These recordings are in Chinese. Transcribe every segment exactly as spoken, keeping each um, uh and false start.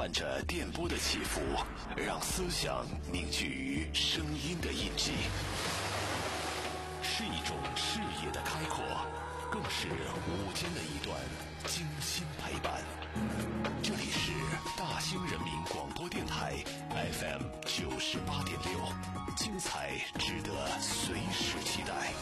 伴着电波的起伏，让思想凝聚于声音的印记，是一种视野的开阔，更是午间的一段精心陪伴。这里是大兴人民广播电台 F M 九十八点六，精彩值得随时期待。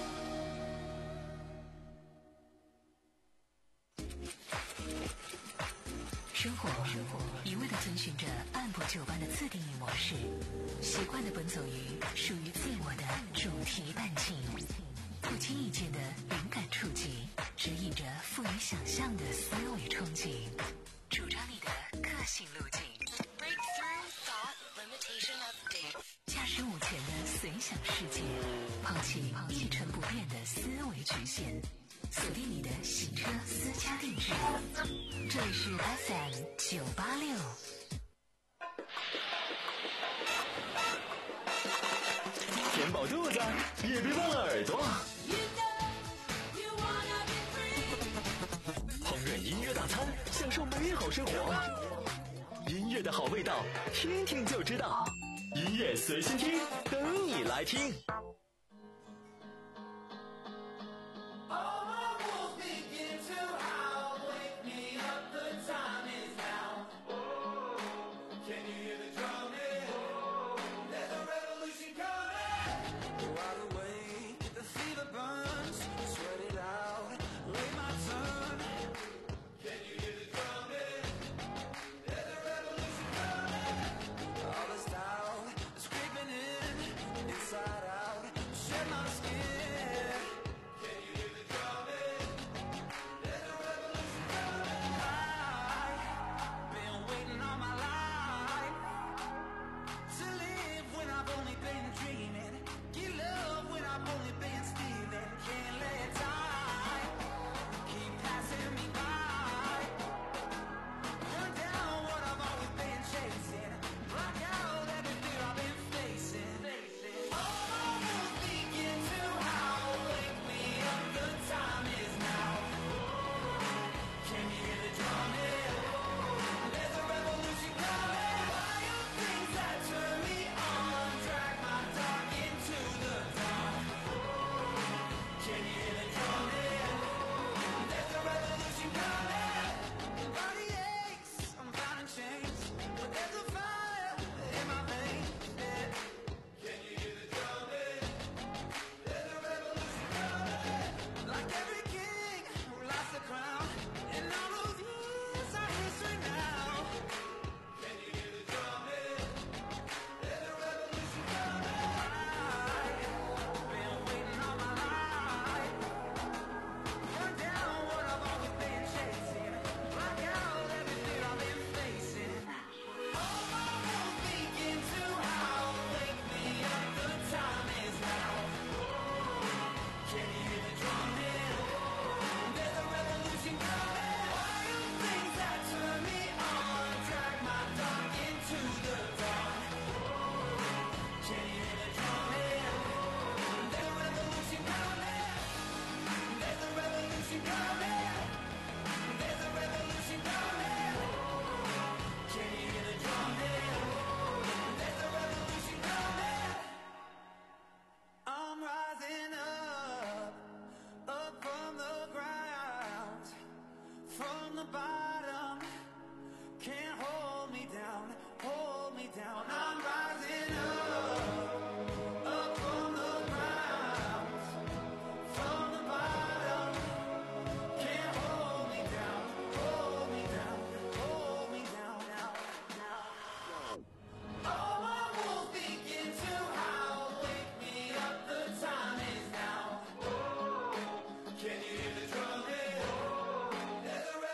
生活一味地遵循着按部就班的自定义模式，习惯地奔走于属于自我的主题半径，不经意间的灵感触及，指引着富于想象的思维憧憬，主张你的个性路径。驾驶午前的随想世界，抛弃一成不变的思维局限，锁定你的行车私家定制。这里是 F M 九八六。 填饱肚子，也别忘了耳朵。烹饪音乐大餐，享受美好生活。音乐的好味道，听听就知道。音乐随心听，等你来听。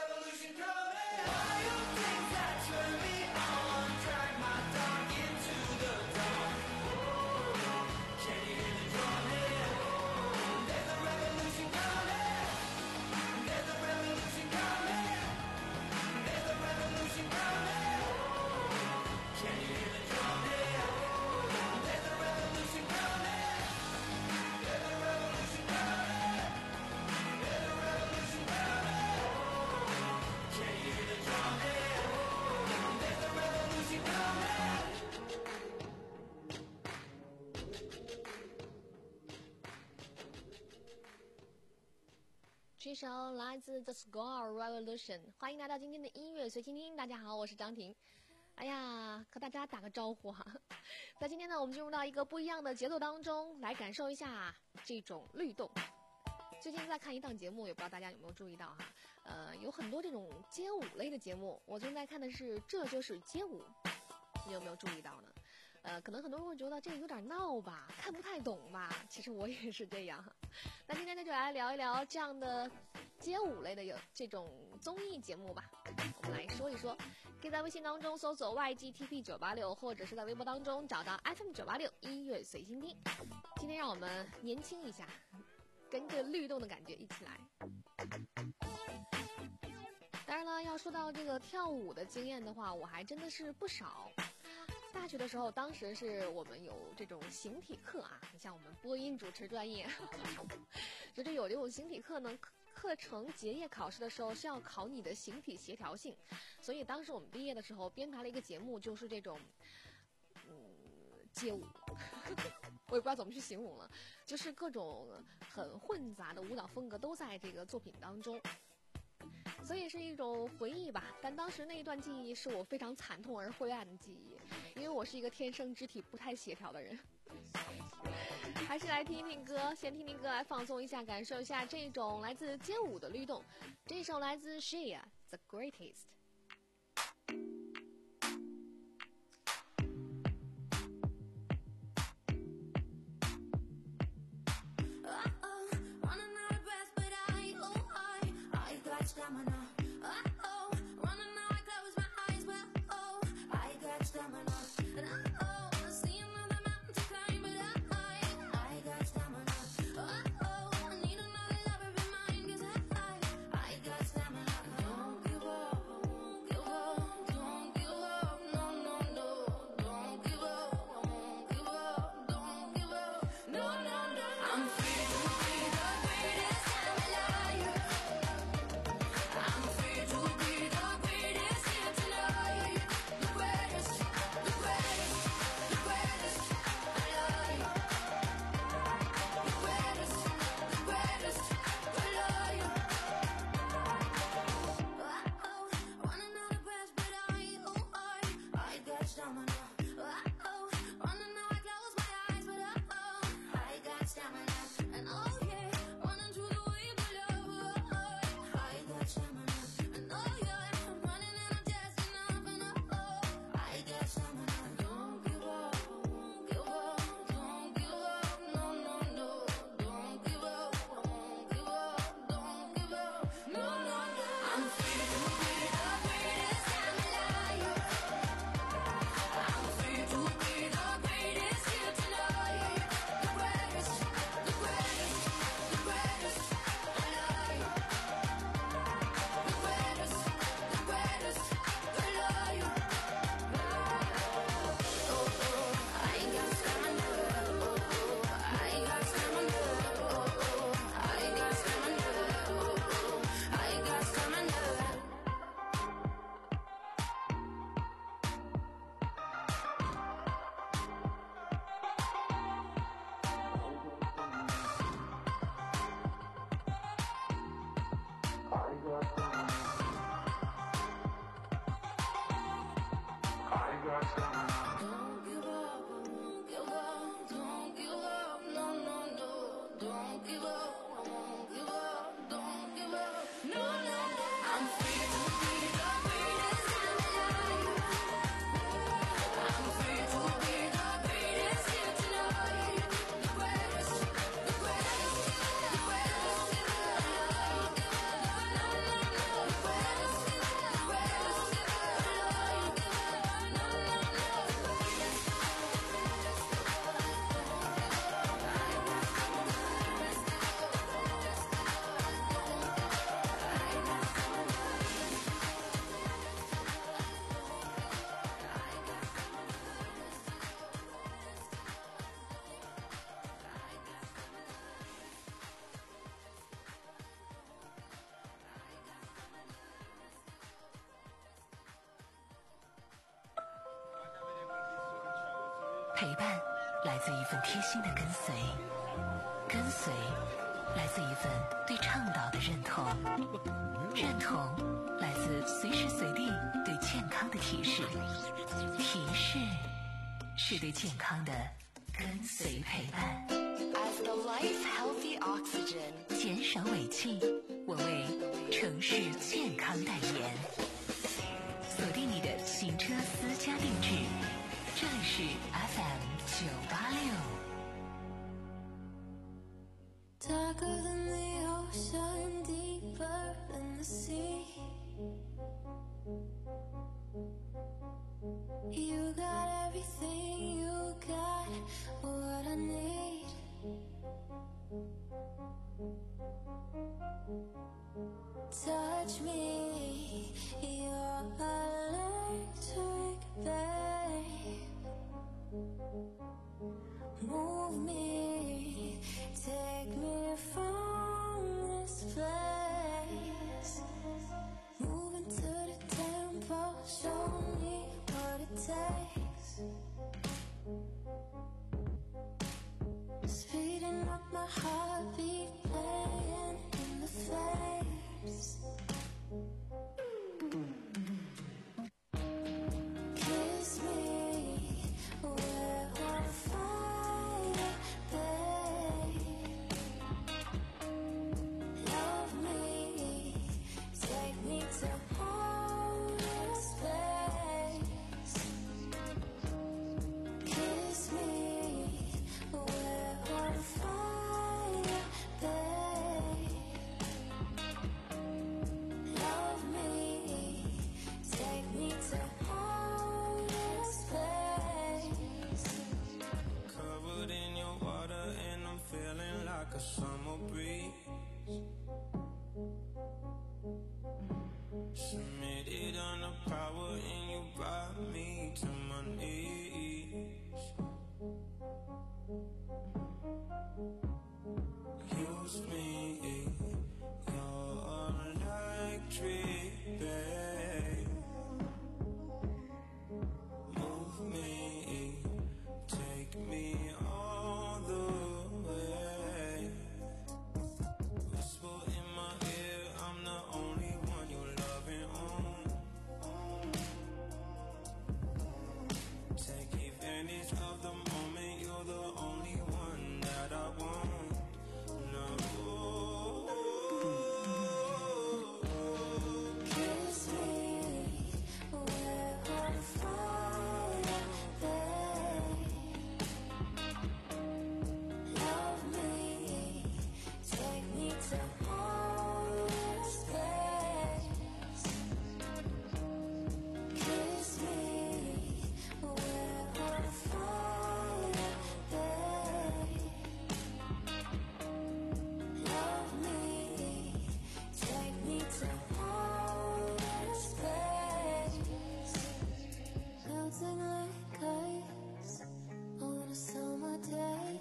Why you think that turn me on, drag my dog into 这首来自 The Score Revolution， 欢迎来到今天的音乐随心听。大家好，我是张婷。哎呀，和大家打个招呼哈。在今天呢，我们进入到一个不一样的节奏当中，来感受一下这种律动。最近在看一档节目，也不知道大家有没有注意到哈，呃，有很多这种街舞类的节目。我正在看的是《这就是街舞》，你有没有注意到呢？呃，可能很多人会觉得这有点闹吧，看不太懂吧。其实我也是这样。那今天呢，就来聊一聊这样的街舞类的有这种综艺节目吧。我们来说一说，可以在微信当中搜索 Y G T P 九八六， 或者是在微博当中找到 F M 九八六音乐随心听。今天让我们年轻一下，跟着律动的感觉一起来。当然了，要说到这个跳舞的经验的话，我还真的是不少。大学的时候，当时是我们有这种形体课啊，你像我们播音主持专业，就是有这种形体课呢，课程结业考试的时候是要考你的形体协调性，所以当时我们毕业的时候编排了一个节目，就是这种，嗯，街舞，我也不知道怎么去形容了，就是各种很混杂的舞蹈风格都在这个作品当中。所以是一种回忆吧，但当时那一段记忆是我非常惨痛而灰暗的记忆，因为我是一个天生肢体不太协调的人。还是来听一听歌，先听听歌来放松一下，感受一下这种来自街舞的律动。这首来自 Shea The Greatest。 陪伴来自一份贴心的跟随，跟随来自一份对倡导的认同，认同来自随时随地对健康的提示，提示是对健康的跟随陪伴。 As the life healthy oxygen， 减少尾气，我为城市健康代言。锁定你的行车私家定制，这里是 F M 九八六。 Darker than the ocean, deeper than the sea. You got everything, you got what I need. Touch me, you're electric, babe. Move me, take me from this place. Moving to the tempo, show me what it takes. Speeding up my heartbeat, playing in the flames. Kiss me, we're on fire, babe. Love me, take me to outer space. Kiss me, we're on fire, babe. Love me, take me to outer space. Covered in your water and I'm feeling like a summer breeze. Submitted under power and you brought me to my knees. Use me, you're electric, babe. Move me, take me all the way. Whisper in my ear, I'm the only one you're loving on. Take advantage of the moment, you're the only one that I want. No. Kiss me, we're on fire, babe. Love me, take me to outer space. Kiss me, we're on fire, babe. Love me, take me to outer space. Melting like ice on a summer day.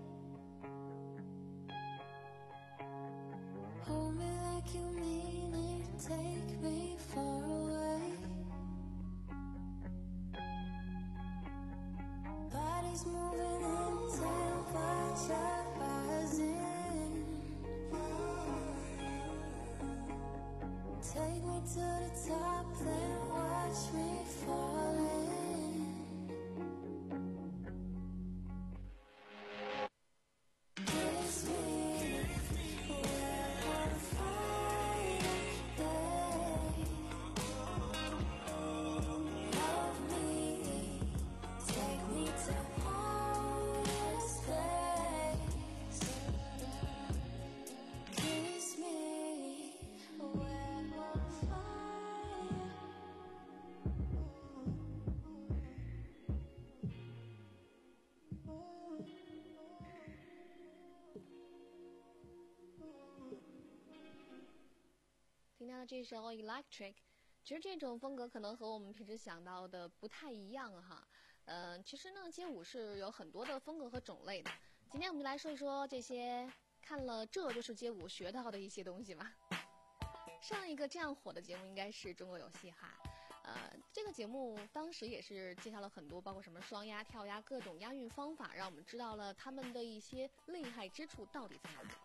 Hold me like you mean it, take me far away. Bodies moving in temperature rising. Take me to the top, then watch me fall in. Kiss me, we're on fire, babe. Love me, take me to outer space. Kiss me, we're on fire. 听到的这首 Electric， 其实这种风格可能和我们平时想到的不太一样哈。呃，其实呢，街舞是有很多的风格和种类的。今天我们就来说一说这些看了这就是街舞学到的一些东西吧。上一个这样火的节目应该是《中国有嘻哈》，呃，这个节目当时也是介绍了很多，包括什么双押、跳押各种押韵方法，让我们知道了他们的一些厉害之处到底在哪里。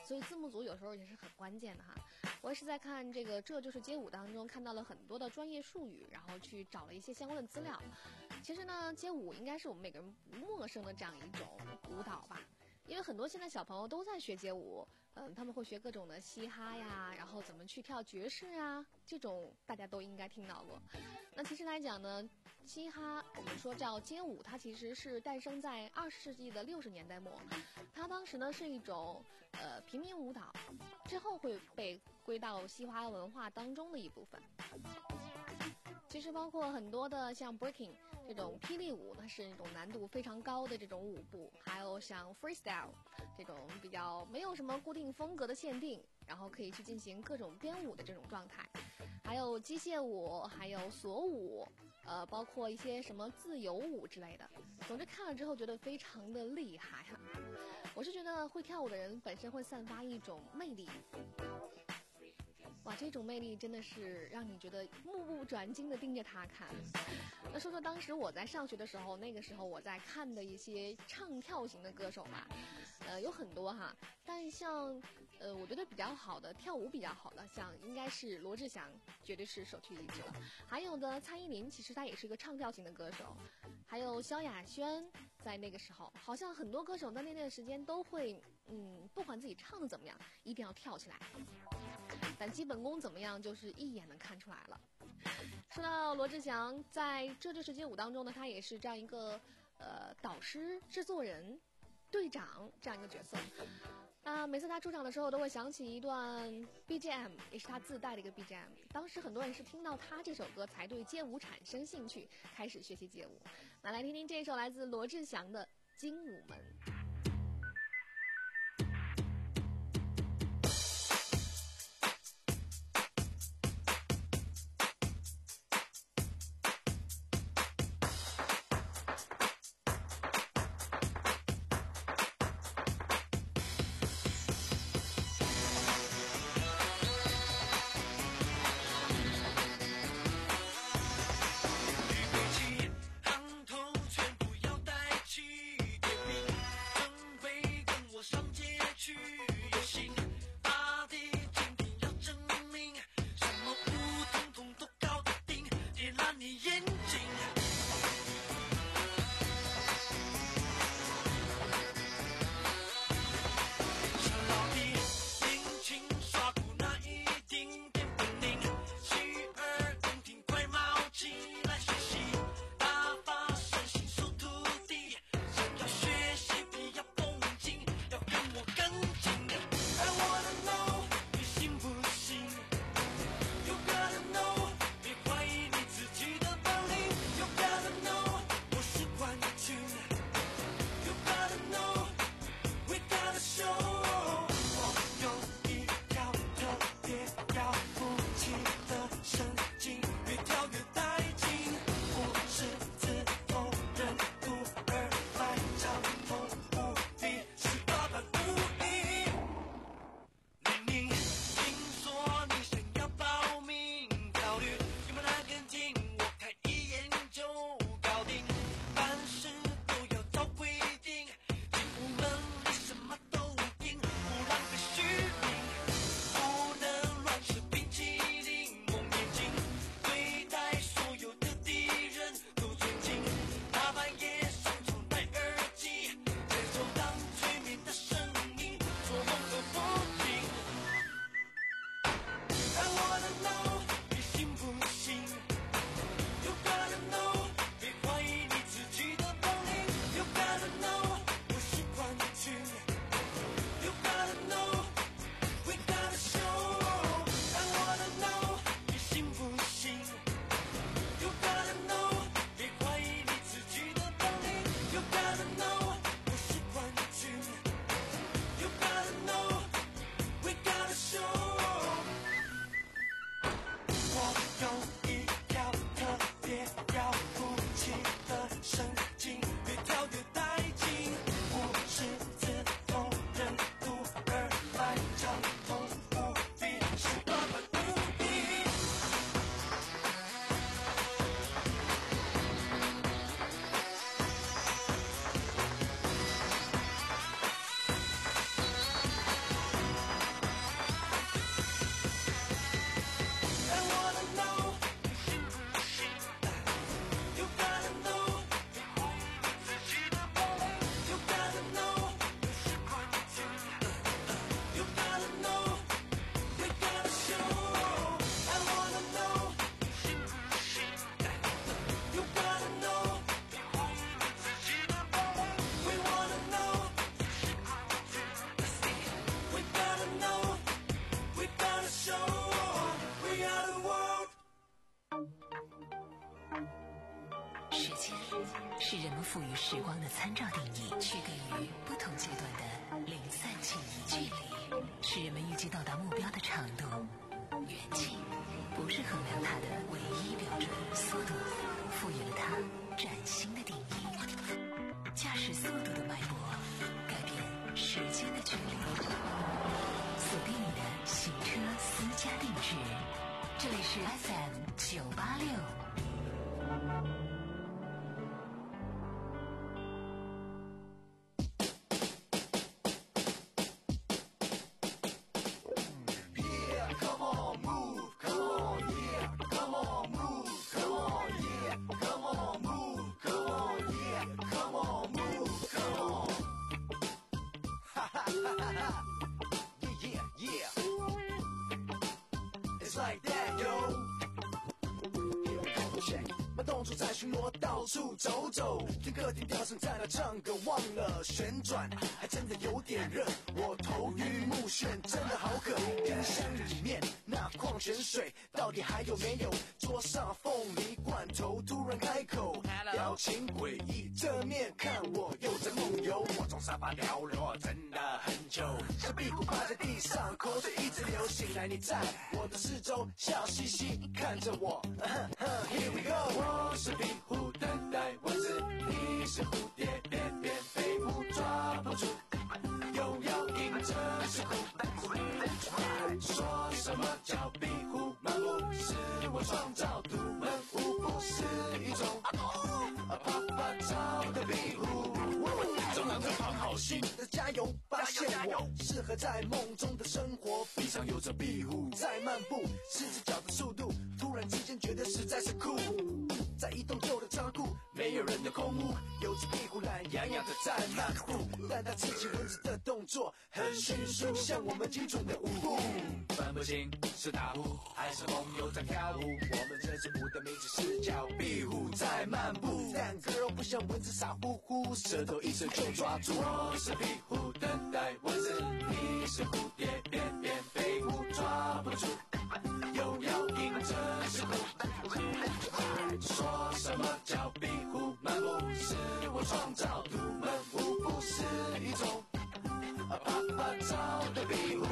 所以字幕组有时候也是很关键的哈。我也是在看这个《这就是街舞》当中看到了很多的专业术语，然后去找了一些相关的资料。其实呢，街舞应该是我们每个人不陌生的这样一种舞蹈吧。因为很多现在小朋友都在学街舞，嗯，他们会学各种的嘻哈呀，然后怎么去跳爵士啊，这种大家都应该听到过。那其实来讲呢，嘻哈我们说叫街舞，它其实是诞生在二十世纪的六十年代末，它当时呢是一种呃平民舞蹈，之后会被归到嘻哈文化当中的一部分。其实包括很多的像 breaking 这种霹雳舞，它是那种难度非常高的这种舞步，还有像 freestyle 这种比较没有什么固定风格的限定，然后可以去进行各种编舞的这种状态，还有机械舞，还有锁舞，呃，包括一些什么自由舞之类的。总之看了之后觉得非常的厉害哈。我是觉得会跳舞的人本身会散发一种魅力。哇，这种魅力真的是让你觉得目不转睛的盯着他看。那说说当时我在上学的时候，那个时候我在看的一些唱跳型的歌手吧，呃，有很多哈，但像呃，我觉得比较好的跳舞比较好的，像应该是罗志祥，绝对是首屈一指了。还有的蔡依林，其实她也是一个唱跳型的歌手，还有萧亚轩，在那个时候，好像很多歌手在那段时间都会，嗯，不管自己唱的怎么样，一定要跳起来。但基本功怎么样，就是一眼能看出来了。说到罗志祥，在《这就是街舞》当中呢，他也是这样一个呃导师、制作人、队长这样一个角色。啊、呃，每次他出场的时候，都会响起一段 B G M， 也是他自带的一个 B G M。当时很多人是听到他这首歌才对街舞产生兴趣，开始学习街舞。那来听听这首来自罗志祥的《精舞门》。 行头全部要带齐，点名是人们赋予时光的参照定义，区隔于不同阶段的零散记忆。距离是人们预计到达目标的长度，远近不是衡量它的唯一标准，速度赋予了它崭新的定义。驾驶速度的脉搏，改变时间的距离。锁定你的行车私家定制，这里是 F M 九八六。 到处走走，听客厅调声在那唱歌，忘了旋转，还真的有点热。我头晕目眩，真的好渴。冰箱里面那矿泉水到底还有没有？桌上凤梨罐头突然开口，表情诡异，正面看我又在梦游。我从沙发掉落，真的很久，小屁股趴在地上，口水一直流。醒来你在我的四周，笑嘻嘻看着我。Here we go， 我是壁虎。等待蚊子，你是蝴蝶，翩翩飞舞，抓不住，又要迎着是虎。说什么叫壁虎漫步？是我创造独门舞步，是一种啪啪照的壁虎。总让这胖好心的加油，发现我适合在梦中的生活。地上有着壁虎在漫步，十只脚的速度，突然之间觉得实在是酷。在一栋旧的仓库，没有人的空屋，有只壁虎懒洋洋的在漫步，但它刺激蚊子的动作很迅速，像我们精准的舞步。分不清是大虎还是朋友在跳舞，我们这支舞的名字是叫壁虎在漫步。但 girl 不像蚊子傻乎乎，舌头一伸就抓住。我是壁虎，等待蚊子，你是蝴蝶，翩翩飞舞，抓不住，又要迎着是虎。说什么叫壁虎漫步？是我创造独门舞步，是一种啪啪照的壁虎。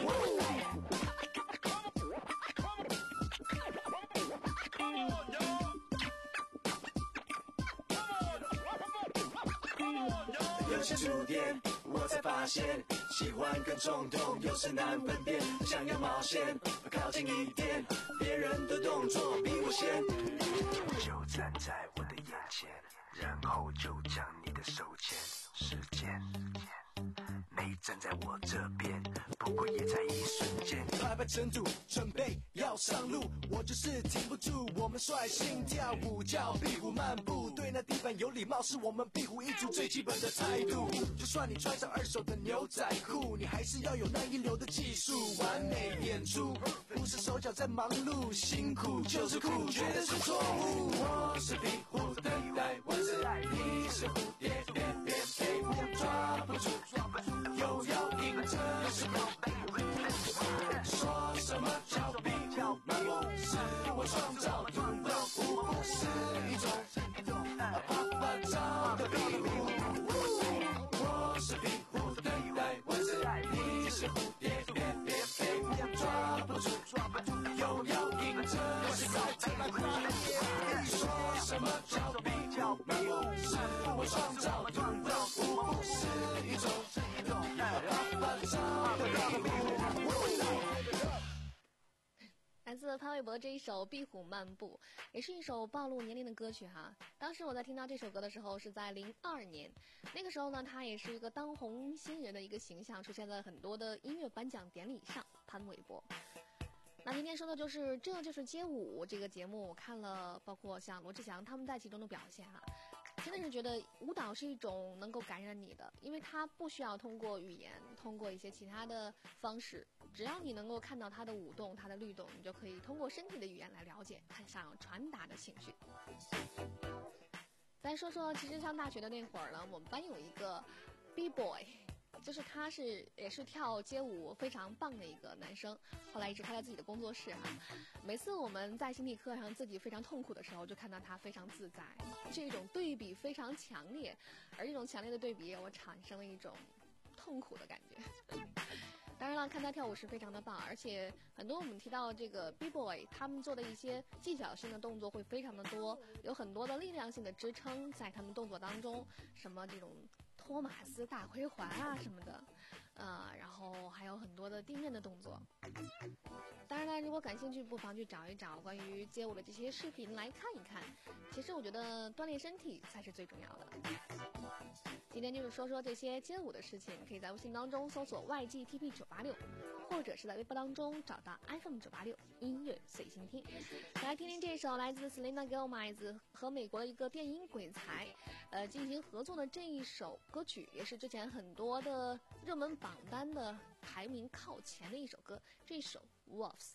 有些触点，我才发现，喜欢跟冲动有时难分辨，想要冒险，靠近一点，别人的动作比我先。就站在我的眼前，然后就将你的手牵。时间没站在我这边，不过也在一瞬间。拍拍程度，准备要上路，我就是停不住。我们率性跳舞，叫壁虎漫步，对那地板有礼貌，是我们壁虎一族最基本的态度。就算你穿上二手的牛仔裤，你还是要有那一流的技术。完美演出，不是手脚在忙碌，辛苦就是酷，绝对是错误。我是壁虎，等待蚊子，你是蝴蝶，翩翩飞舞，抓不住，又要迎着是虎。说什么叫壁虎漫步？是我创造独门舞步，是一种啪啪照的壁虎。我是壁虎，等待蚊子，你是蝴蝶，翩翩飞舞，抓不住，又要迎着是虎。说什么叫壁虎漫步？是我创造独门舞步，是一种啪啪照的壁虎。 来自潘玮柏这一首《壁虎漫步》，也是一首暴露年龄的歌曲哈。当时我在听到这首歌的时候是在零二年，那个时候呢，他也是一个当红新人的一个形象，出现在很多的音乐颁奖典礼上。潘玮柏。那今天说的就是《这就是街舞》这个节目，我看了，包括像罗志祥他们在其中的表现哈。真的是觉得舞蹈是一种能够感染你的，因为它不需要通过语言，通过一些其他的方式，只要你能够看到它的舞动、它的律动，你就可以通过身体的语言来了解它想传达的情绪。再说说，其实上大学的那会儿呢，我们班有一个 B boy， 就是他是也是跳街舞非常棒的一个男生，后来一直开了自己的工作室啊。每次我们在心理课上自己非常痛苦的时候，就看到他非常自在，这种对比非常强烈，而这种强烈的对比，我产生了一种痛苦的感觉。当然了，看他跳舞是非常的棒，而且很多我们提到这个 B-boy 他们做的一些技巧性的动作会非常的多，有很多的力量性的支撑在他们动作当中，什么这种托马斯大回环啊什么的，呃，然后还有很多的地面的动作。当然了，如果感兴趣，不妨去找一找关于街舞的这些视频来看一看。其实我觉得锻炼身体才是最重要的。今天就是说说这些街舞的事情，可以在微信当中搜索 Y G T P 九八六，或者是在微博当中找到 F M 九八六音乐随心听。来听听这首来自 Selena Gomez 和美国的一个电音鬼才，呃，进行合作的这一首歌曲，也是之前很多的热门榜单的排名靠前的一首歌，这首 Wolves。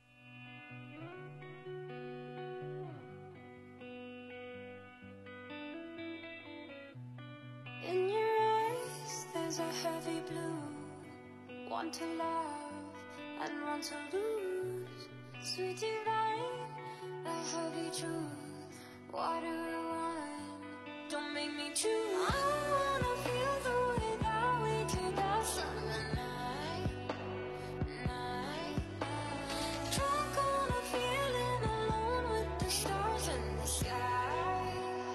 In your eyes there's a heavy blue, one to love and one to lose. Sweet divine, a heavy truth. What do you want? Don't make me choose. I wanna feel the way that we did that summer night, night, night. Drunk on a feeling, alone with the stars in the sky.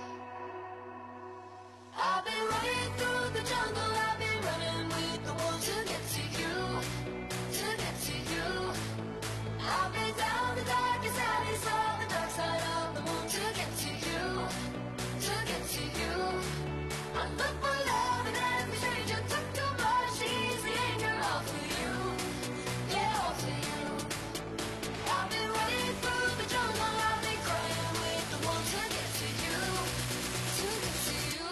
I've been running through the jungle, I've been running with the wolves to get to you, to get to you. I've been down the darkest alleys of the dark side of the moon to get to you, to get to you. I look for love in every stranger, took too much, she's the angel, all for you, yeah, all for you. I've been running through the jungle, I've been crying with the wolves to get to you, to get to you.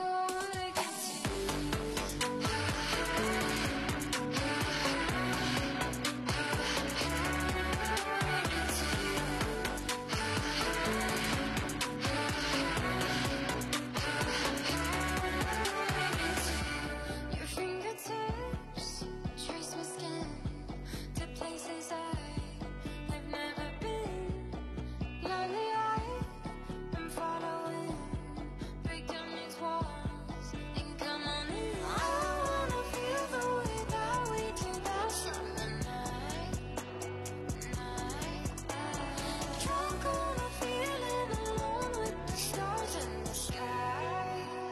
Your fingertips trace my skin to places I've never been. Blindly I'm following, break down these walls and come on in. I wanna feel the way that we did that summer night, night, night. Drunk on a feeling, alone with the stars in the sky.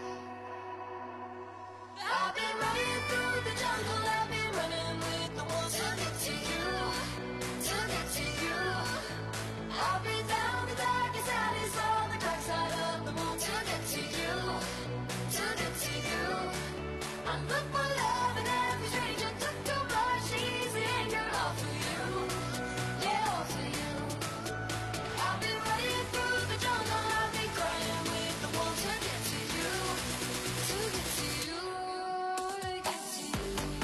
I've been running through the jungle, I've been running with the wolves to get to you, to get to you. I've been down the darkest alleys on the dark side of the moon to get to you, to get to you. I look for love in every stranger, took too much, she's the angel, all for you, yeah, all for you. I've been running through the jungle, I've been crying with the wolves to get to you, to get to you, to get to you.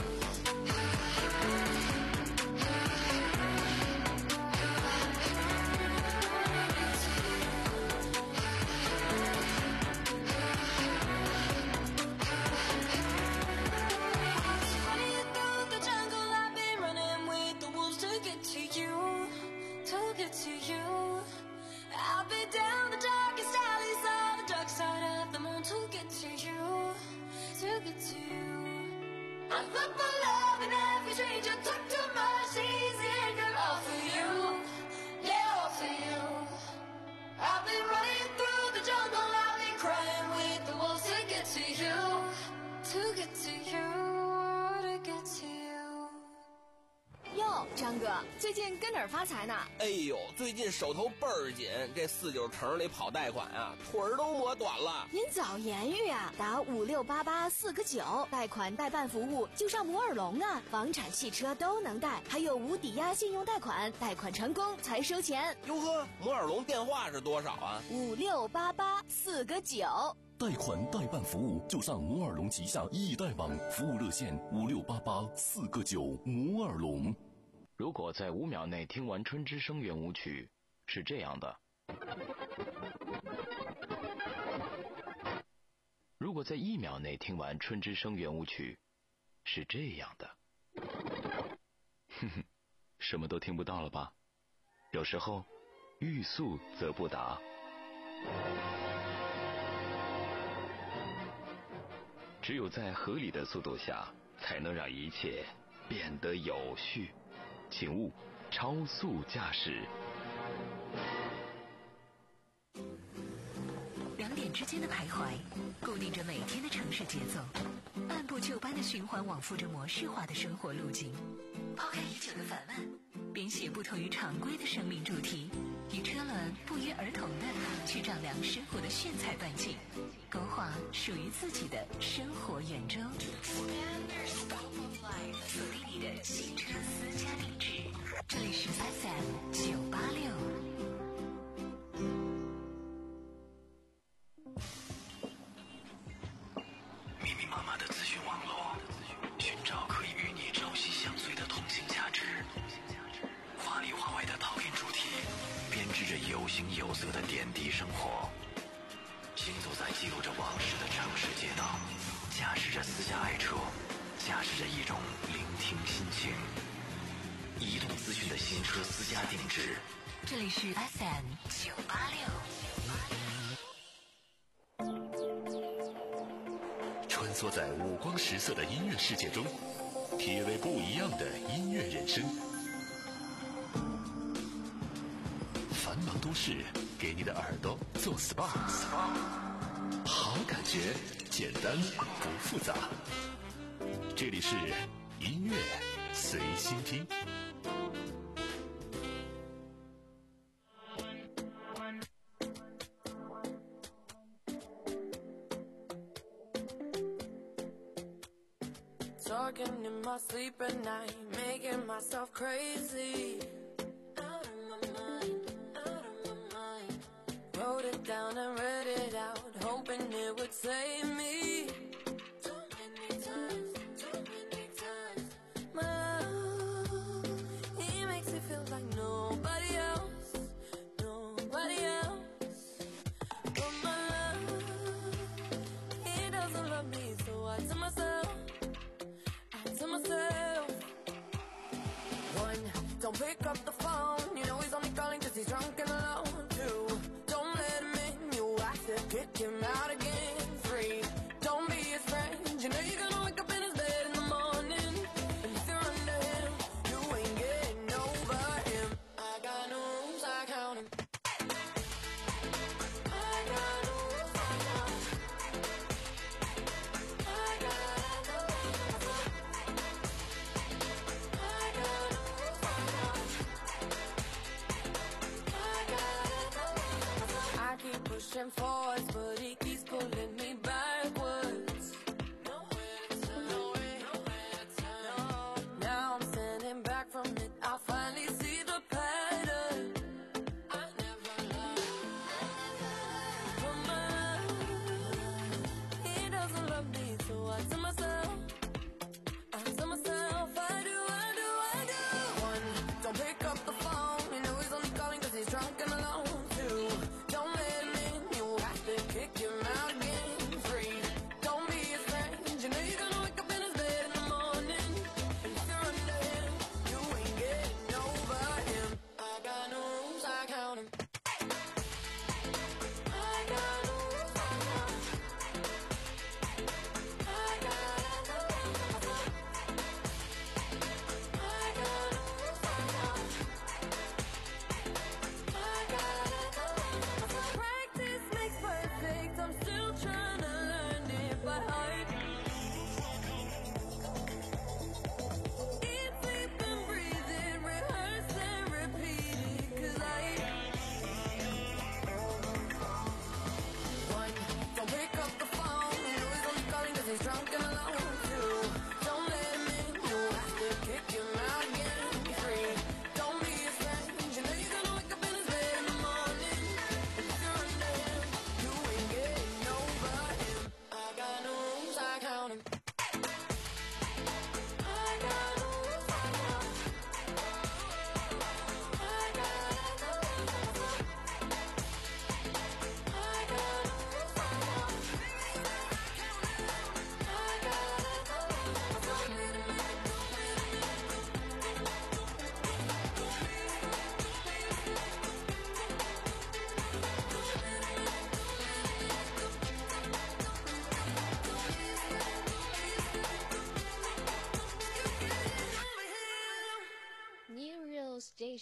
Running through the jungle, I've been running with the wolves to get to you, to get to you. I've been down the darkest alleys on the dark side of the moon to get to you, to get to you. I look for love in every stranger, took too much, she's the angel, all for you, yeah, all for you. I've been running through the jungle, I've been crying with the wolves to get to you, to get to you, to get to you. 哟，张哥，最近跟哪儿发财呢？ 哎呦，最近手头倍儿紧，这四九城里跑贷款啊，腿儿都磨短了。 您早言语啊，打五六八八四个九，贷款代办服务就上摩尔龙啊，房产、汽车都能贷，还有无抵押信用贷款，贷款成功才收钱。 哟呵，摩尔龙电话是多少啊？ 五六八八四个九。 贷款代办服务就上摩尔龙旗下易贷网，服务热线五六八八四个九。摩尔龙。 如果在五秒内听完《春之声》圆舞曲，是这样的；如果在一秒内听完《春之声》圆舞曲， 是这样的。哼哼，什么都听不到了吧？有时候欲速则不达。只有在合理的速度下，才能让一切变得有序。请勿超速驾驶。 两点之间的徘徊，固定着每天的城市节奏，按部就班的循环往复着模式化的生活路径。抛开已久的烦闷，编写不同于常规的生命主题，与车轮不约而同的去丈量生活的炫彩半径，勾画属于自己的生活圆周。锁定你的新车私家地址，这里是 F M 九八六。 密密麻麻的资讯网络，寻找可以与你朝夕相随的通信价值。华里华外的讨论主题，编织着有形有色的点滴生活。行走在记录着往事的城市街道，驾驶着私家爱车，驾驶着一种聆听心情。移动资讯的新车私家定制， 这里是 F M 九八六。 穿梭在五光十色的音乐世界中，体味不一样的音乐人生。繁忙都市给你的耳朵做 S P A， 好感觉，简单不复杂。这里是音乐随心听。 Talking in my sleep at night, making myself crazy. Out of my mind, out of my mind. Wrote it down and read it out, hoping it would save me. Too many times, too many times. My love, he makes me feel like nobody else, nobody else. But my love, he doesn't love me, so I tell myself.To myself, one, don't pick up the phone. You know he's only calling cause he's drunk and alone. Two, don't let him in. You have to kick him out again. Three, don't be his friend. You know you're gonna wake up in his bed in the morning. And if you're under him, you ain't getting over him. I got no rules, I count him. I got no rules, I count him. I got no I keep pushing forwards, but he keeps pulling me backwards. Nowhere to turn, nowhere, nowhere to turn. Now I'm standing back from it, I finally see the pattern. I never loved, but my love, he doesn't love me, so I tell myself, I tell myself, I do, I do, I do. One, don't pick up the phone, you know he's only calling cause he's drunk and alone. Two, don't let him in, you have to kick him out again.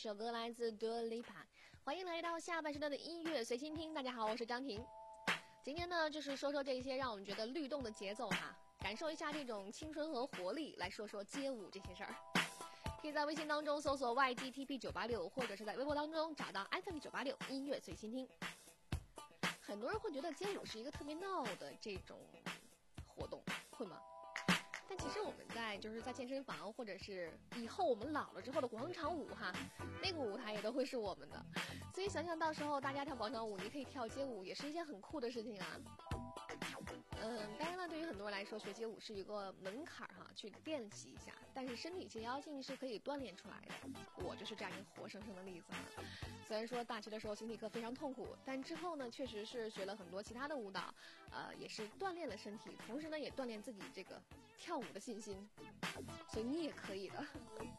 首歌来自 Dua Lipa。欢迎来到下半时段的音乐随心听。大家好，我是张婷。今天呢，就是说说这些让我们觉得律动的节奏哈，感受一下这种青春和活力，来说说街舞这些事儿。可以在微信当中搜索 Y D T P 九八六，或者是在微博当中找到 F M 九八六音乐随心听。很多人会觉得街舞是一个特别闹的这种活动，会吗？但其实我们在就是在健身房，或者是以后我们老了之后的广场舞哈，那个舞台也都会是我们的。所以想想到时候大家跳广场舞，你可以跳街舞，也是一件很酷的事情啊。嗯，当然了，对于很多人来说，学街舞是一个门槛哈，去练习一下。但是身体协调性是可以锻炼出来的，我就是这样一个活生生的例子啊。虽然说大学的时候形体课非常痛苦，但之后呢，确实是学了很多其他的舞蹈，呃，也是锻炼了身体，同时呢，也锻炼自己这个跳舞的信心。所以你也可以的。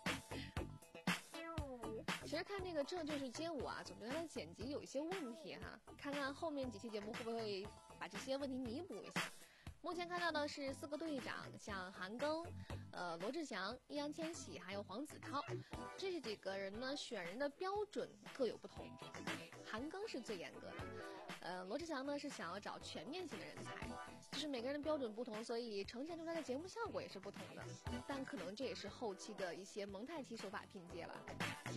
其实看那个这就是街舞啊，总觉得它的剪辑有一些问题哈，看看后面几期节目会不会把这些问题弥补一下。目前看到的是四个队长，像韩庚、呃罗志祥、易烊千玺还有黄子韬，这几个人呢选人的标准各有不同。韩庚是最严格的，呃罗志祥呢是想要找全面性的人才，就是每个人的标准不同，所以呈现出来的节目效果也是不同的。但可能这也是后期的一些蒙太奇手法拼接了。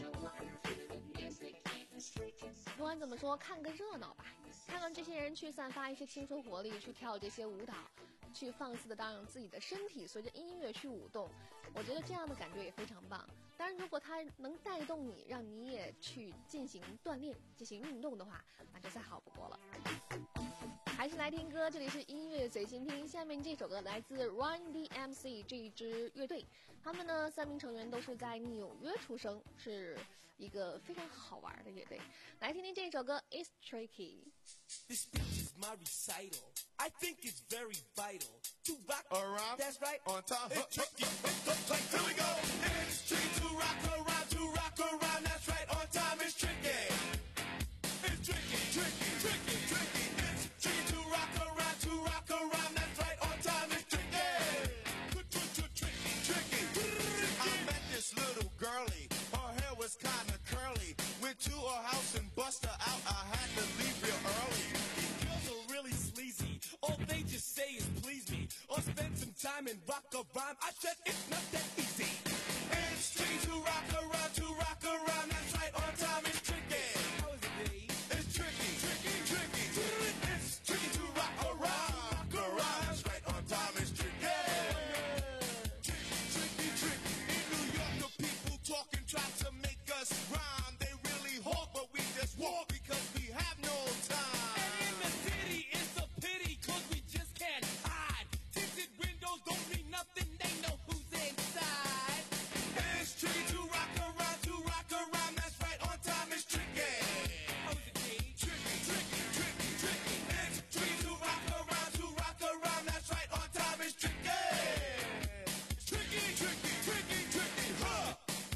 不管怎么说，看个热闹吧，看看这些人去散发一些青春活力，去跳这些舞蹈，去放肆的让自己的身体随着音乐去舞动，我觉得这样的感觉也非常棒。当然如果它能带动你，让你也去进行锻炼进行运动的话，那就再好不过了。还是来听歌，这里是音乐随心听。下面这首歌来自 Run D M C 这一支乐队，他们呢三名成员都是在纽约出生，是一个非常好玩的乐队。来听听这首歌 It's Tricky。 This speech is my recital. I think it's very vital to rock around. That's right, on time. It's tricky. Here we go. It's tricky to rock around, to rock around. That's right, on time. It's tricky. It's tricky, tricky, tricky, tricky. It's tricky to rock around, to rock around. That's right, on time. It's tricky. Tricky, tricky. I met this little girlie. Her hair was kinda curly. Went to her house and bust her out. I had to leave real early. Girls are really sleazy. All they just say is please me, or spend some time and rock a rhyme. I said it's not that easy. It's tricky to rock around, to rock around. That's right, on time. It's tricky. How is it, babe? It's tricky, tricky, tricky. It's tricky to rock around, rock around. That's right, on time. It's tricky. Tricky, tricky, tricky. In New York, the people talking try to make us rhyme. They really hawk, but we just walk because we have no time. And in the city, it's a pity, cause we just can't hide. Tinted windows don't mean nothing, they know who's inside. It's tricky to rock around, to rock around. That's right, on time. It's tricky. How is it, Dave? Tricky, tricky, tricky, tricky. It's tricky to rock around, to rock around. That's right, on time. It's tricky. Tricky, tricky, tricky, tricky, huh?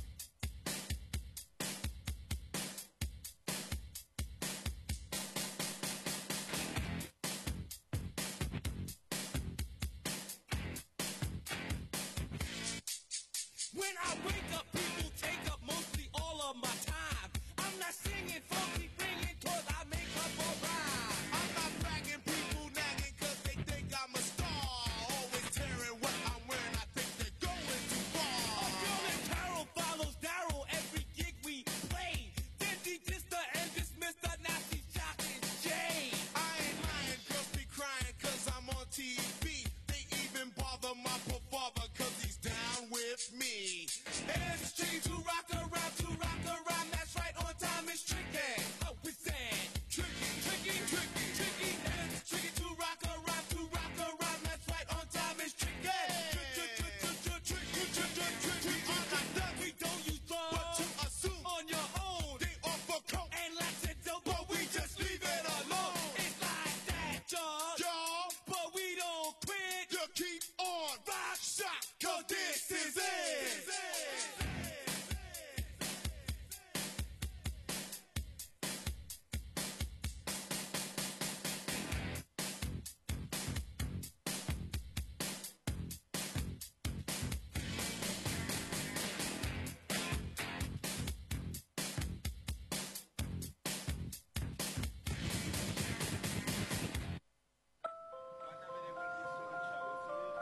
When I wake up, people take up mostly all of my time. I'm not singing funky, ringing, cause I make up a rhyme. I'm not bragging, people nagging, cause they think I'm a star. Always tearing what I'm wearing, I think they're going too far. A girl in Carol follows Daryl every gig we play. Then she just the and dismissed the nasty shocking Jay. I ain't lying, girls be crying, cause I'm on T V. They even bother my poor father, cause he's down with me. It's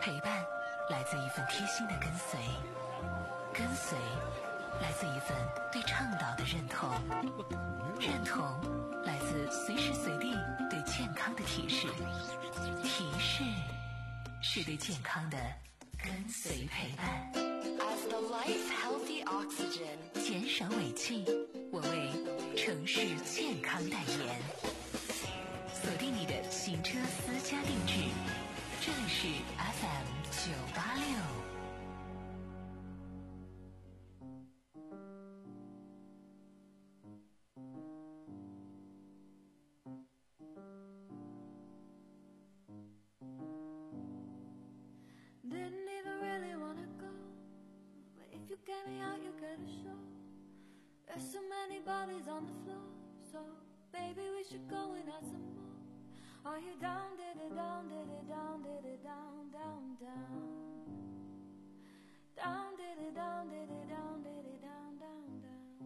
陪伴来自一份贴心的跟随，跟随来自一份对倡导的认同，认同来自随时随地对健康的提示，提示是对健康的跟随陪伴。 As the life healthy oxygen， 减少尾气，我为城市健康代言。锁定你的行车私家定制，这里是 F M 九八六。 Didn't even really wanna go, but if you get me out, you get a show. There's so many bodies on the floor, so baby we should go and add some more. Are you down, did it down, did it down, did it down, down, down? Down, did it down, did it down, did it down, down, down.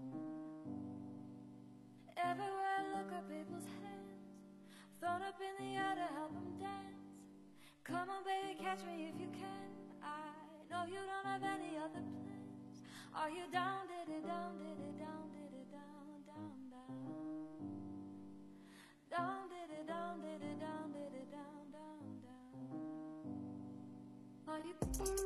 Everywhere I look are people's hands, thrown up in the air to help them dance. Come on baby, catch me if you can. I know you don't have any other plans. Are you down, did it down, did it down, did it down, down, down? Down, did it down, did it down, did it down, down, down? Are you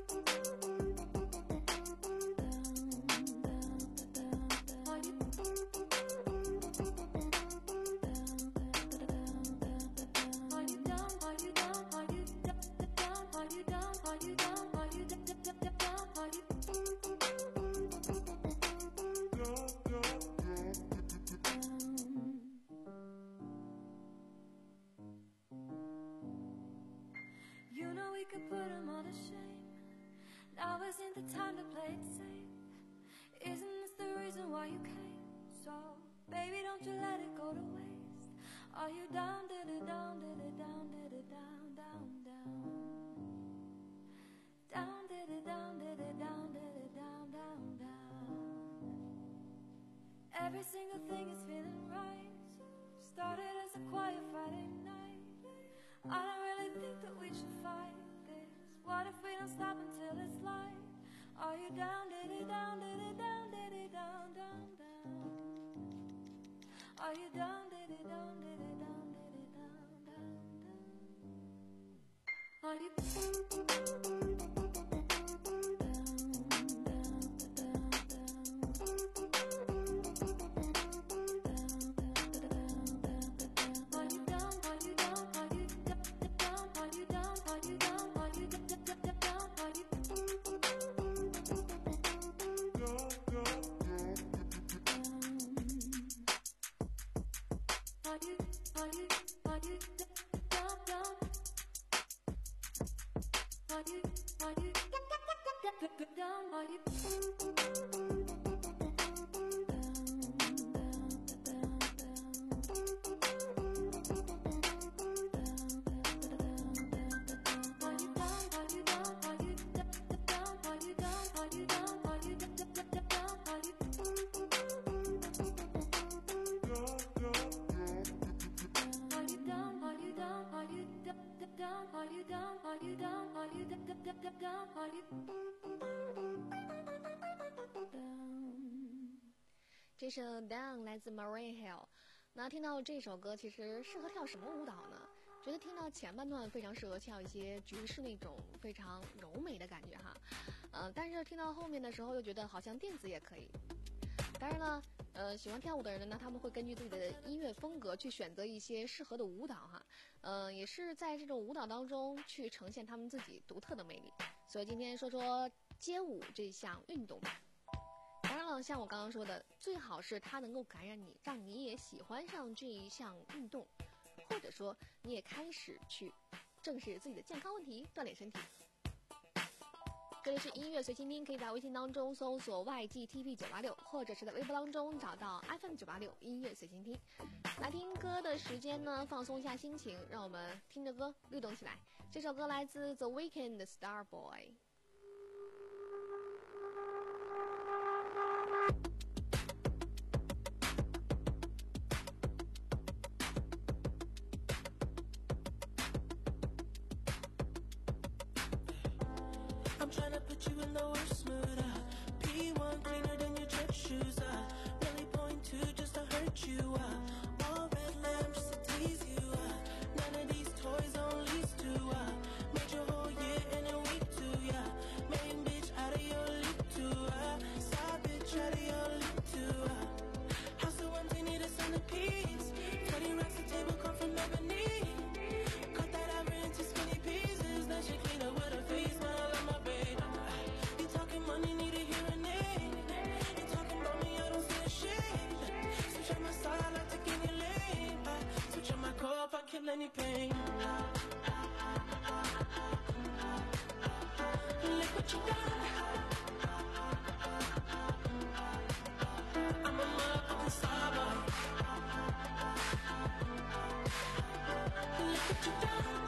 put him all to shame. Now isn't the time to play it safe. Isn't this the reason why you came? So baby, don't you let it go to waste. Are you down, did it down, did it down, did it down, down, down? Down, did it down, did it down, did it down, down, down? Every single thing is feeling right. Started as a quiet Friday night. I don't really think that we should fight. What if we don't stop until it's light? Are you down, did it down, did it down, did it down, down, down? Are you down, did it down, did it down, did it down, down, down? Are you 这首 Down 来自 Maria Hill。 那听到这首歌其实适合跳什么舞蹈呢？觉得听到前半段非常适合跳一些爵士那种非常柔美的感觉哈，呃，但是听到后面的时候又觉得好像电子也可以。当然了，呃，喜欢跳舞的人呢，他们会根据自己的音乐风格去选择一些适合的舞蹈哈，呃，也是在这种舞蹈当中去呈现他们自己独特的魅力。所以今天说说街舞这项运动。当然了，像我刚刚说的，最好是它能够感染你，让你也喜欢上这一项运动，或者说你也开始去正视自己的健康问题，锻炼身体。这里是音乐随心听，可以在微信当中搜索 Y G T V 九八六，或者是在微博当中找到 F M 九八六音乐随心听。来听歌的时间呢，放松一下心情，让我们听着歌律动起来。这首歌来自 The Weeknd 的 Starboy。 I'm trying to put you in the worst mood. Uh, P one cleaner than your church shoes. Uh, really point two just to hurt you. Uh, all red lamb just to tease you. Uh, none of these toys on lease to. Uh, made your whole year in a week too. Yeah, main bitch out of your league too. Uh, side bitch out of your league too. Uh, house so empty, need a centerpiece. Twenty racks a table come from ebony. Cut that ever into skinny pieces. Then she clean up with her face, man, I love my baby. You talking money, need a hearing aid. You talking about me, I don't see a shade. Switch on my side, I like to get any lane. I switch on my core if I kill any pain. Look what you done. I'm a motherfucking star boy. Look what you done.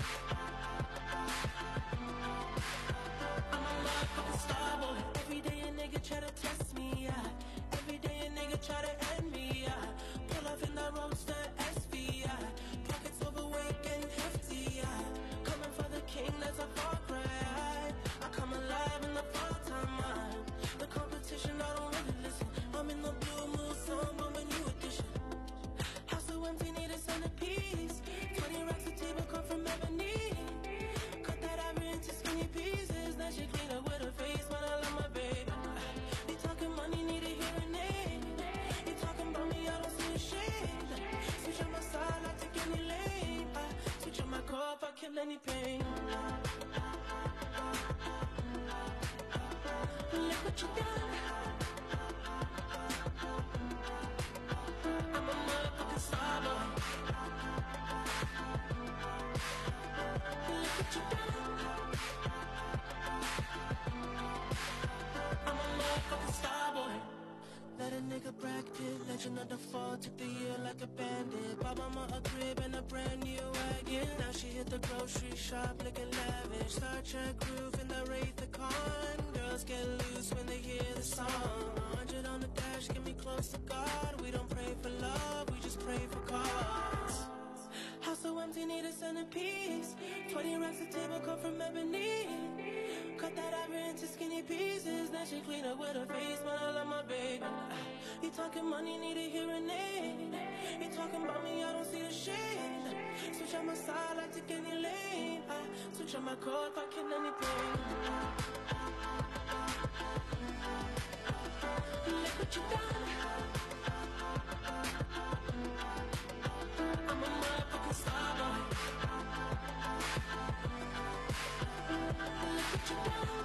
I'm a motherfucking star boy. Every day a nigga try to test me, yeah. Every day a nigga try to end me, yeah. Pull off in the roadster S V, yeah. Pockets overweight and hefty, yeah. Coming for the king, that's a far cry. I come alive in the fall time, man. The competition, I don't really listen. I'm in the blue moon song, but when you edition. House so empty, need a centerpiece. Twenty racks a table come from ebony. Cut that ivory into skinny pieces. Then she clean up with her face, man, I love my baby. You talking money, need a hearing aid. You talking about me, I don't see a shade. Switch on my side, I take any lane. I switch on my core if I kill any pain. Look what you done. I'm a motherfucking star boy. Look what you done. I'm a motherfucking star boy. Let a nigga Brad Pitt, legend of the fall, took the year like a bandit. Bought mama a crib and a brand new wagon. Now she hit the grocery shop looking lavish. Star Trek roof in the Wraith the Con. Girls get loose when they hear the song. Hundred on the dash, get me close to God. We don't pray for love, we just pray for cause. House so empty, need a centerpiece. Twenty racks a table come from ebony. Cut that ivory into skinny pieces. Then she clean up with her face, man, I love my baby. You talking money, need a hearing aid. You talking about me, I don't see a shade. Switch on my side, I take any lane. I switch on my core if I kill any pain. Look what you done. I'm a motherfucking star boy. Look what you done.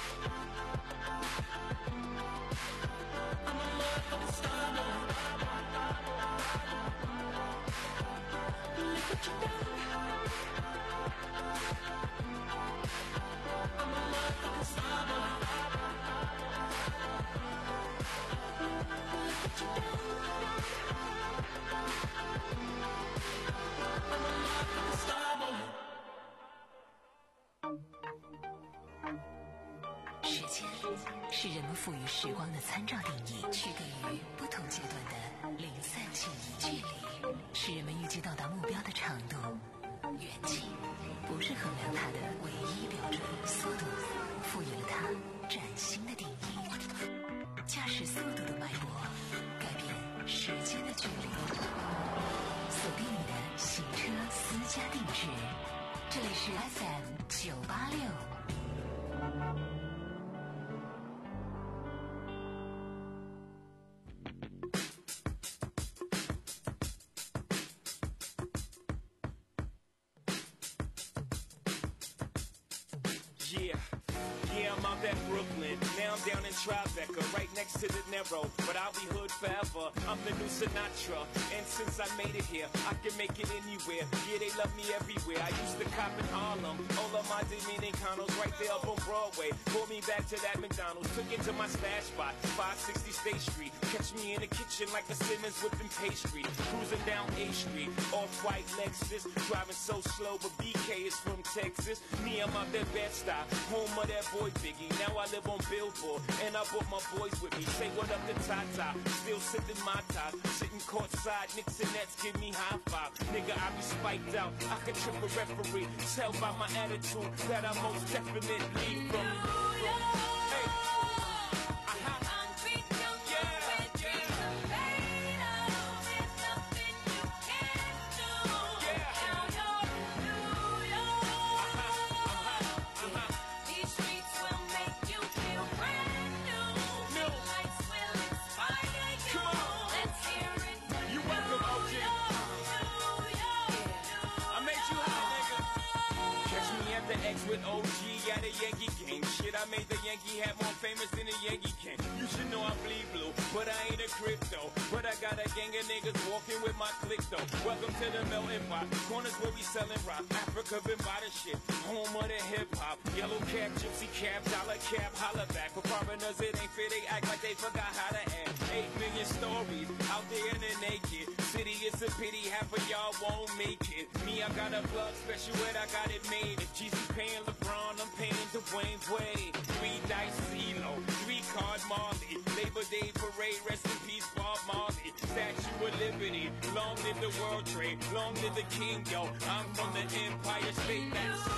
I'm a motherfucking star boy. Look what you done. I'm a motherfucking star boy. Look what you done. I'm a motherfucking star boy. 时间是人们赋予时光的参照定义，区隔于不同阶段的零散性距离，是人们预计到达目标的长度。远近不是衡量它的唯一标准，速度赋予了它崭新的定义。驾驶速度的脉搏，改变时间的距离。锁定你的行车私家定制，这里是 F M 九八六。 Yeah, yeah, I'm out at Brooklyn. Now I'm down in Tribeca, right next to the Narrow. But I'll be hood forever. I'm the new Sinatra. And since I made it here, I can make it anywhere. Yeah, they love me everywhere. I used to cop in Harlem. All of my Dominicanos right there up on Broadway. Pulled me back to that McDonald's. Took it to my stash spot, five sixty State Street. Catch me in the kitchen like a Simmons whipping pastry. Cruising down A Street, off-white Lexus. Driving so slow, but B K is from Texas. Me, I'm out that Bed-Stuy, home of that boy Big. Biggie. Now I live on Billboard, and I brought my boys with me. Say what up to Tata, still sipping my top. Sitting courtside, Knicks and Nets give me high five. Nigga, I be spiked out, I could trip a referee. Tell by my attitude that I most definitely from. With O G at a Yankee game. Shit, I made the Yankee hat more famous than the Yankee can. You should know I bleed blue, but I ain't a crypto. But I got a gang of niggas walking with my click though. Welcome to the melting pot. Corners where we selling rock. Africa been by the shit. Home of the hip hop. Yellow cap, gypsy cap, dollar cap, holla back. For foreigners it ain't fair, they act like they forgot how to act. Eight million stories out there in the naked city. It's a pity half of y'all won't make it. Me, I got a plug special and I got it made. If Jesus paying LeBron, I'm paying Dwayne Wade. Three dice CeeLo, three card Marley. Labor Day parade, rest in peace Bob Marley. Statue of Liberty, long live the World Trade, long live the King, yo. I'm from the Empire State. That's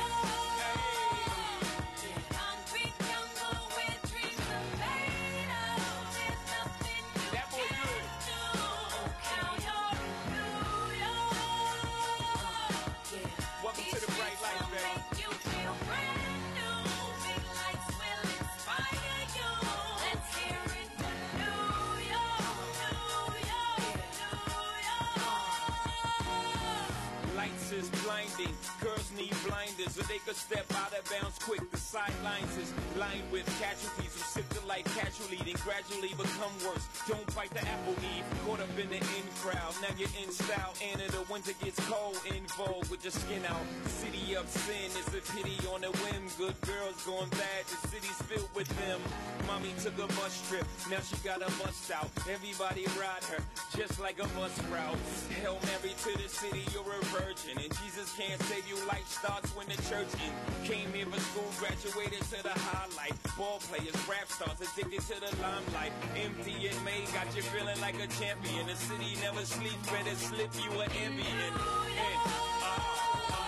blinding. Girls need blinders so they could step out of bounds quick. The sidelines is lined with casualties who sip the light casually, then gradually become worse. Don't bite the apple eve. Caught up in the in crowd. Now you're in style. And in the winter gets cold. In vogue with your skin out. The city of sin is a pity on a whim. Good girls going bad. The city's filled with them. Mommy took a bus trip. Now she got a bust out. Everybody ride her just like a bus route. Hail Mary to the city, you're a virgin. And Jesus can't save you. Life starts when the church ends. Came here for school, graduated to the highlight. Ball players, rap stars, addicted to the limelight. Empty and May got you feeling like a champion. The city never sleeps, better slip you an ambient. And, uh,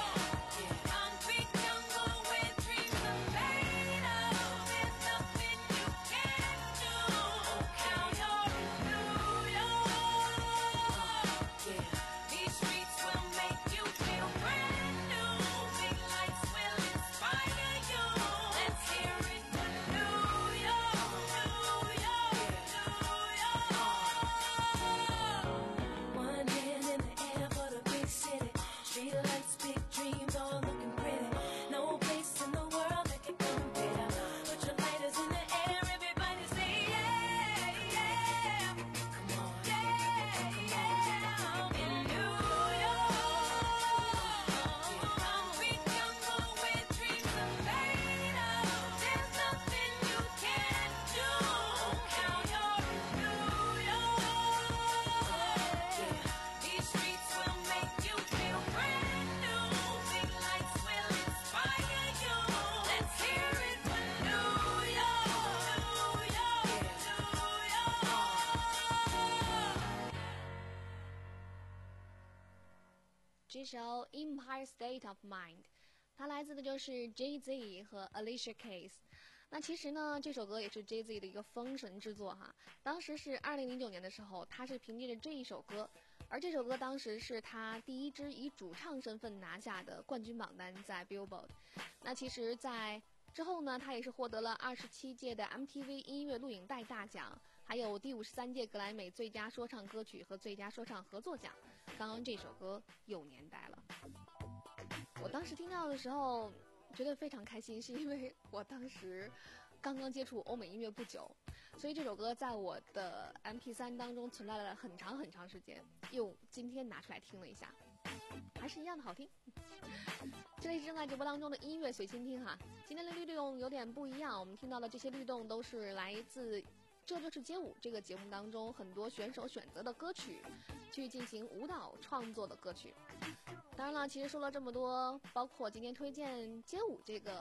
这首 Empire State of Mind， 它来自的就是 Jay-Z 和 Alicia Keys。那其实呢，这首歌也是 Jay-Z 的一个封神之作哈。当时是二零零九年的时候，他是凭借着这一首歌，而这首歌当时是他第一支以主唱身份拿下的冠军榜单，在 Billboard。那其实，在之后呢，他也是获得了二十七届的 M T V 音乐录影带大奖，还有第五十三届格莱美最佳说唱歌曲和最佳说唱合作奖。刚刚这首歌有年代了，我当时听到的时候觉得非常开心，是因为我当时刚刚接触欧美音乐不久，所以这首歌在我的 M P 三 当中存在了很长很长时间，又今天拿出来听了一下，还是一样的好听。这里是正在直播当中的音乐随心听哈，今天的律动有点不一样，我们听到的这些律动都是来自这就是街舞这个节目当中很多选手选择的歌曲，去进行舞蹈创作的歌曲。当然了，其实说了这么多，包括今天推荐街舞这个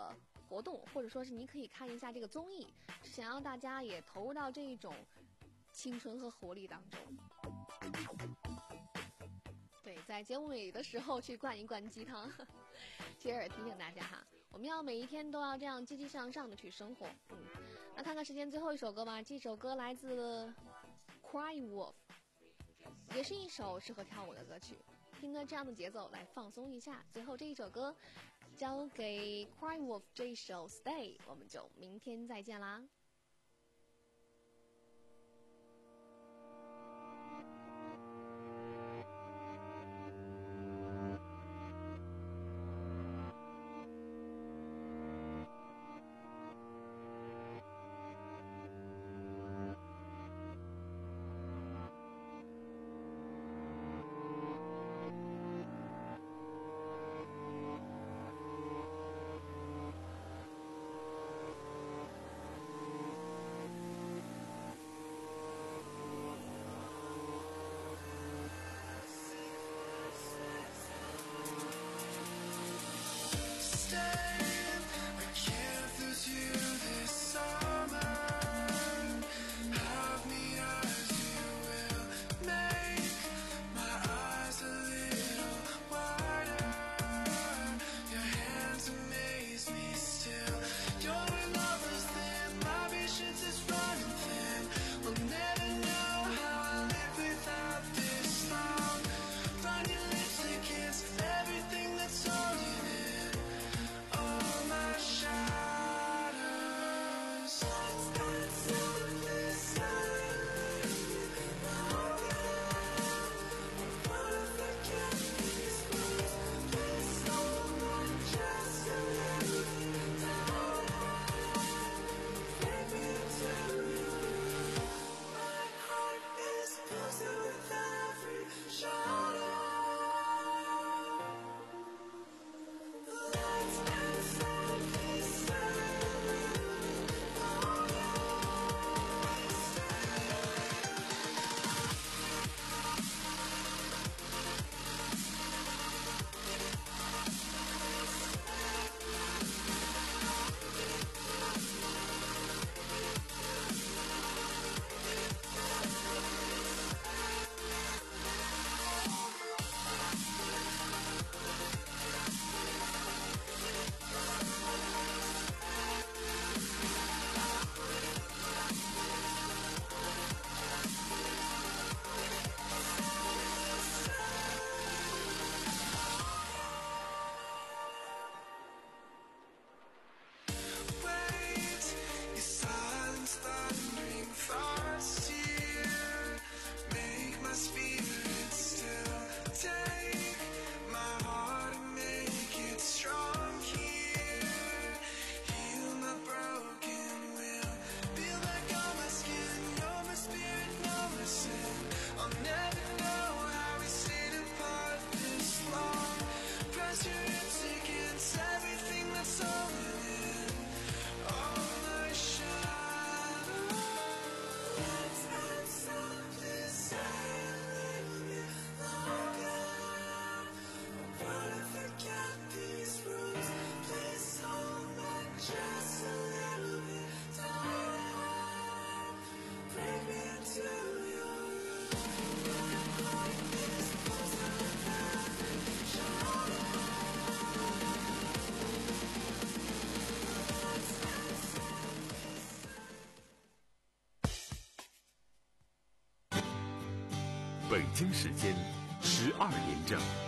活动，或者说是你可以看一下这个综艺，想让大家也投入到这一种青春和活力当中。对，在节目尾的时候去灌一灌鸡汤。其实也提醒大家哈，我们要每一天都要这样积极向上的去生活。嗯，那看看时间最后一首歌吧，这首歌来自 Cry Wolf， 也是一首适合跳舞的歌曲。听着这样的节奏来放松一下。最后这一首歌交给 Cry Wolf 这一首 Stay， 我们就明天再见啦。 北京时间十二点整。